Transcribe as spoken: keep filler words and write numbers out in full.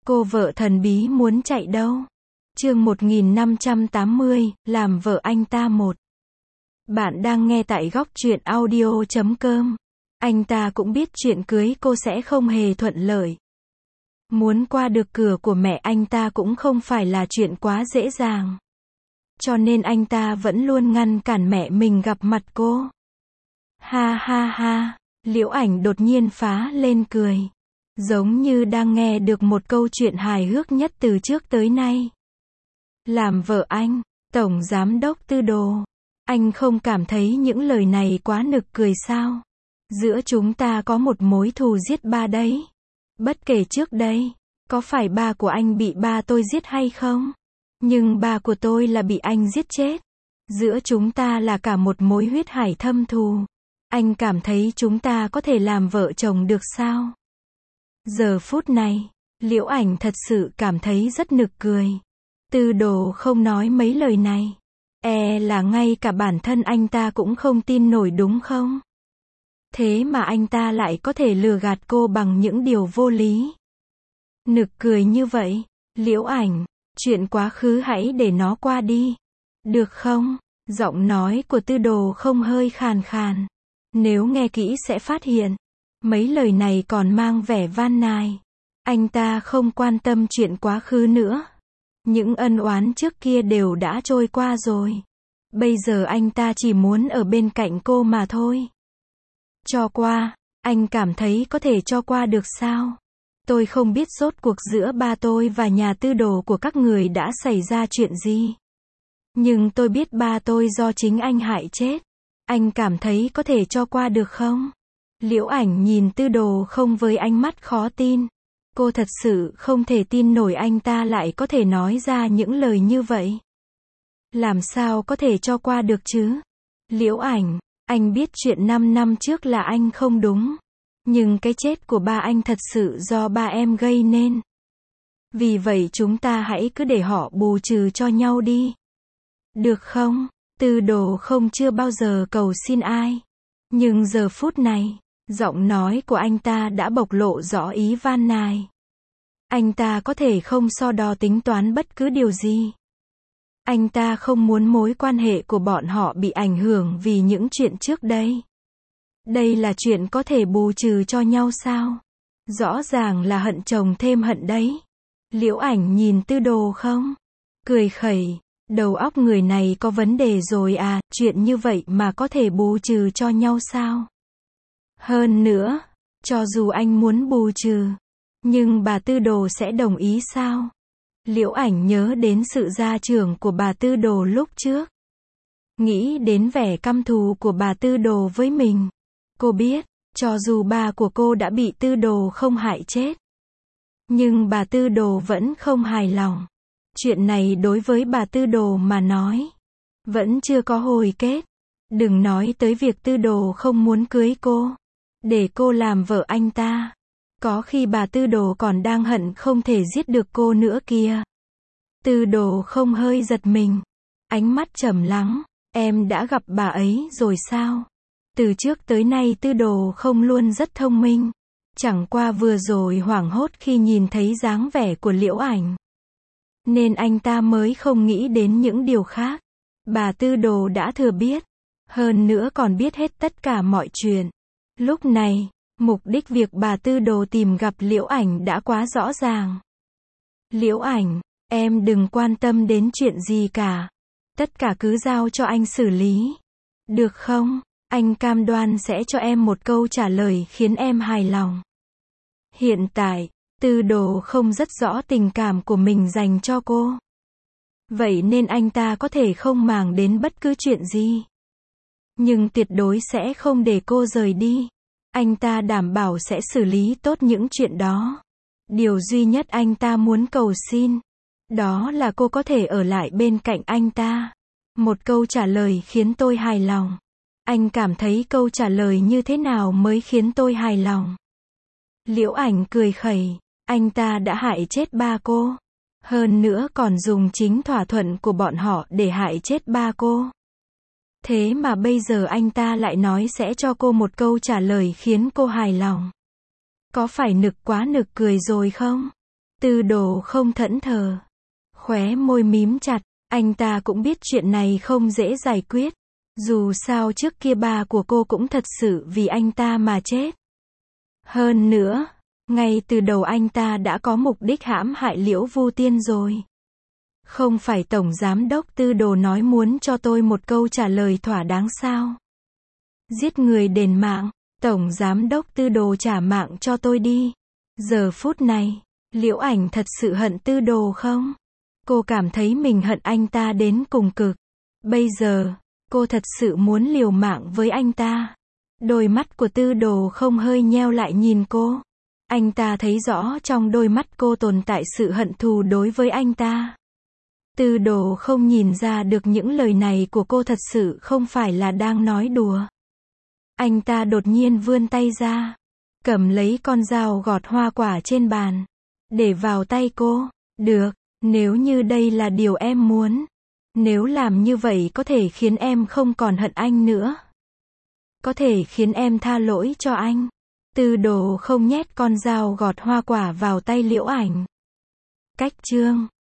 Cô vợ thần bí muốn chạy đâu? Chương một nghìn năm trăm tám mươi, làm vợ anh ta một. Bạn đang nghe tại góc truyện audio chấm com. Anh ta cũng biết chuyện cưới cô sẽ không hề thuận lợi. Muốn qua được cửa của mẹ anh ta cũng không phải là chuyện quá dễ dàng. Cho nên anh ta vẫn luôn ngăn cản mẹ mình gặp mặt cô. Ha ha ha, Liễu Ảnh đột nhiên phá lên cười. Giống như đang nghe được một câu chuyện hài hước nhất từ trước tới nay. Làm vợ anh, Tổng Giám đốc Tư Đồ. Anh không cảm thấy những lời này quá nực cười sao? Giữa chúng ta có một mối thù giết ba đấy. Bất kể trước đây, có phải ba của anh bị ba tôi giết hay không? Nhưng ba của tôi là bị anh giết chết. Giữa chúng ta là cả một mối huyết hải thâm thù. Anh cảm thấy chúng ta có thể làm vợ chồng được sao? Giờ phút này, Liễu Ảnh thật sự cảm thấy rất nực cười. Tư Đồ không nói mấy lời này. E là ngay cả bản thân anh ta cũng không tin nổi đúng không? Thế mà anh ta lại có thể lừa gạt cô bằng những điều vô lý. Nực cười như vậy, Liễu Ảnh, chuyện quá khứ hãy để nó qua đi. Được không? Giọng nói của Tư Đồ không hơi khàn khàn. Nếu nghe kỹ sẽ phát hiện, mấy lời này còn mang vẻ van nài. Anh ta không quan tâm chuyện quá khứ nữa. Những ân oán trước kia đều đã trôi qua rồi. Bây giờ anh ta chỉ muốn ở bên cạnh cô mà thôi. Cho qua, anh cảm thấy có thể cho qua được sao? Tôi không biết rốt cuộc giữa ba tôi và nhà Tư Đồ của các người đã xảy ra chuyện gì. Nhưng tôi biết ba tôi do chính anh hại chết. Anh cảm thấy có thể cho qua được không? Liễu Ảnh nhìn Tư Đồ không với ánh mắt khó tin. Cô thật sự không thể tin nổi anh ta lại có thể nói ra những lời như vậy. Làm sao có thể cho qua được chứ? Liễu Ảnh, anh biết chuyện năm năm trước là anh không đúng. Nhưng cái chết của ba anh thật sự do ba em gây nên. Vì vậy chúng ta hãy cứ để họ bù trừ cho nhau đi. Được không? Tư Đồ không chưa bao giờ cầu xin ai. Nhưng giờ phút này, giọng nói của anh ta đã bộc lộ rõ ý van nài. Anh ta có thể không so đo tính toán bất cứ điều gì. Anh ta không muốn mối quan hệ của bọn họ bị ảnh hưởng vì những chuyện trước đây. Đây là chuyện có thể bù trừ cho nhau sao? Rõ ràng là hận chồng thêm hận đấy. Liễu Ảnh nhìn Tư Đồ không? Cười khẩy. Đầu óc người này có vấn đề rồi à, chuyện như vậy mà có thể bù trừ cho nhau sao? Hơn nữa, cho dù anh muốn bù trừ, nhưng bà Tư Đồ sẽ đồng ý sao? Liễu Ảnh nhớ đến sự gia trưởng của bà Tư Đồ lúc trước. Nghĩ đến vẻ căm thù của bà Tư Đồ với mình. Cô biết, cho dù ba của cô đã bị Tư Đồ không hại chết, nhưng bà Tư Đồ vẫn không hài lòng. Chuyện này đối với bà Tư Đồ mà nói, vẫn chưa có hồi kết. Đừng nói tới việc Tư Đồ không muốn cưới cô, để cô làm vợ anh ta. Có khi bà Tư Đồ còn đang hận không thể giết được cô nữa kìa. Tư Đồ không hơi giật mình. Ánh mắt trầm lắng. Em đã gặp bà ấy rồi sao? Từ trước tới nay Tư Đồ không luôn rất thông minh. Chẳng qua vừa rồi hoảng hốt khi nhìn thấy dáng vẻ của Liễu Ảnh. Nên anh ta mới không nghĩ đến những điều khác. Bà Tư Đồ đã thừa biết. Hơn nữa còn biết hết tất cả mọi chuyện. Lúc này, mục đích việc bà Tư Đồ tìm gặp Liễu Ảnh đã quá rõ ràng. Liễu Ảnh, em đừng quan tâm đến chuyện gì cả. Tất cả cứ giao cho anh xử lý. Được không? Anh cam đoan sẽ cho em một câu trả lời khiến em hài lòng. Hiện tại, Tư Đồ không rất rõ tình cảm của mình dành cho cô. Vậy nên anh ta có thể không màng đến bất cứ chuyện gì. Nhưng tuyệt đối sẽ không để cô rời đi. Anh ta đảm bảo sẽ xử lý tốt những chuyện đó. Điều duy nhất anh ta muốn cầu xin, đó là cô có thể ở lại bên cạnh anh ta. Một câu trả lời khiến tôi hài lòng. Anh cảm thấy câu trả lời như thế nào mới khiến tôi hài lòng? Liễu Ảnh cười khẩy. Anh ta đã hại chết ba cô. Hơn nữa còn dùng chính thỏa thuận của bọn họ để hại chết ba cô. Thế mà bây giờ anh ta lại nói sẽ cho cô một câu trả lời khiến cô hài lòng. Có phải nực quá nực cười rồi không? Tư Đồ không thẫn thờ. Khóe môi mím chặt, anh ta cũng biết chuyện này không dễ giải quyết. Dù sao trước kia ba của cô cũng thật sự vì anh ta mà chết. Hơn nữa, ngay từ đầu anh ta đã có mục đích hãm hại Liễu Vu Tiên rồi. Không phải Tổng Giám đốc Tư Đồ nói muốn cho tôi một câu trả lời thỏa đáng sao? Giết người đền mạng, Tổng Giám đốc Tư Đồ trả mạng cho tôi đi. Giờ phút này, Liễu Ảnh thật sự hận Tư Đồ không? Cô cảm thấy mình hận anh ta đến cùng cực. Bây giờ, cô thật sự muốn liều mạng với anh ta. Đôi mắt của Tư Đồ không hơi nheo lại nhìn cô. Anh ta thấy rõ trong đôi mắt cô tồn tại sự hận thù đối với anh ta. Tư Đồ không nhìn ra được những lời này của cô thật sự không phải là đang nói đùa. Anh ta đột nhiên vươn tay ra, cầm lấy con dao gọt hoa quả trên bàn, để vào tay cô. Được, nếu như đây là điều em muốn. Nếu làm như vậy có thể khiến em không còn hận anh nữa. Có thể khiến em tha lỗi cho anh. Tư Đồ không nhét con dao gọt hoa quả vào tay Liễu Ảnh. Cách chương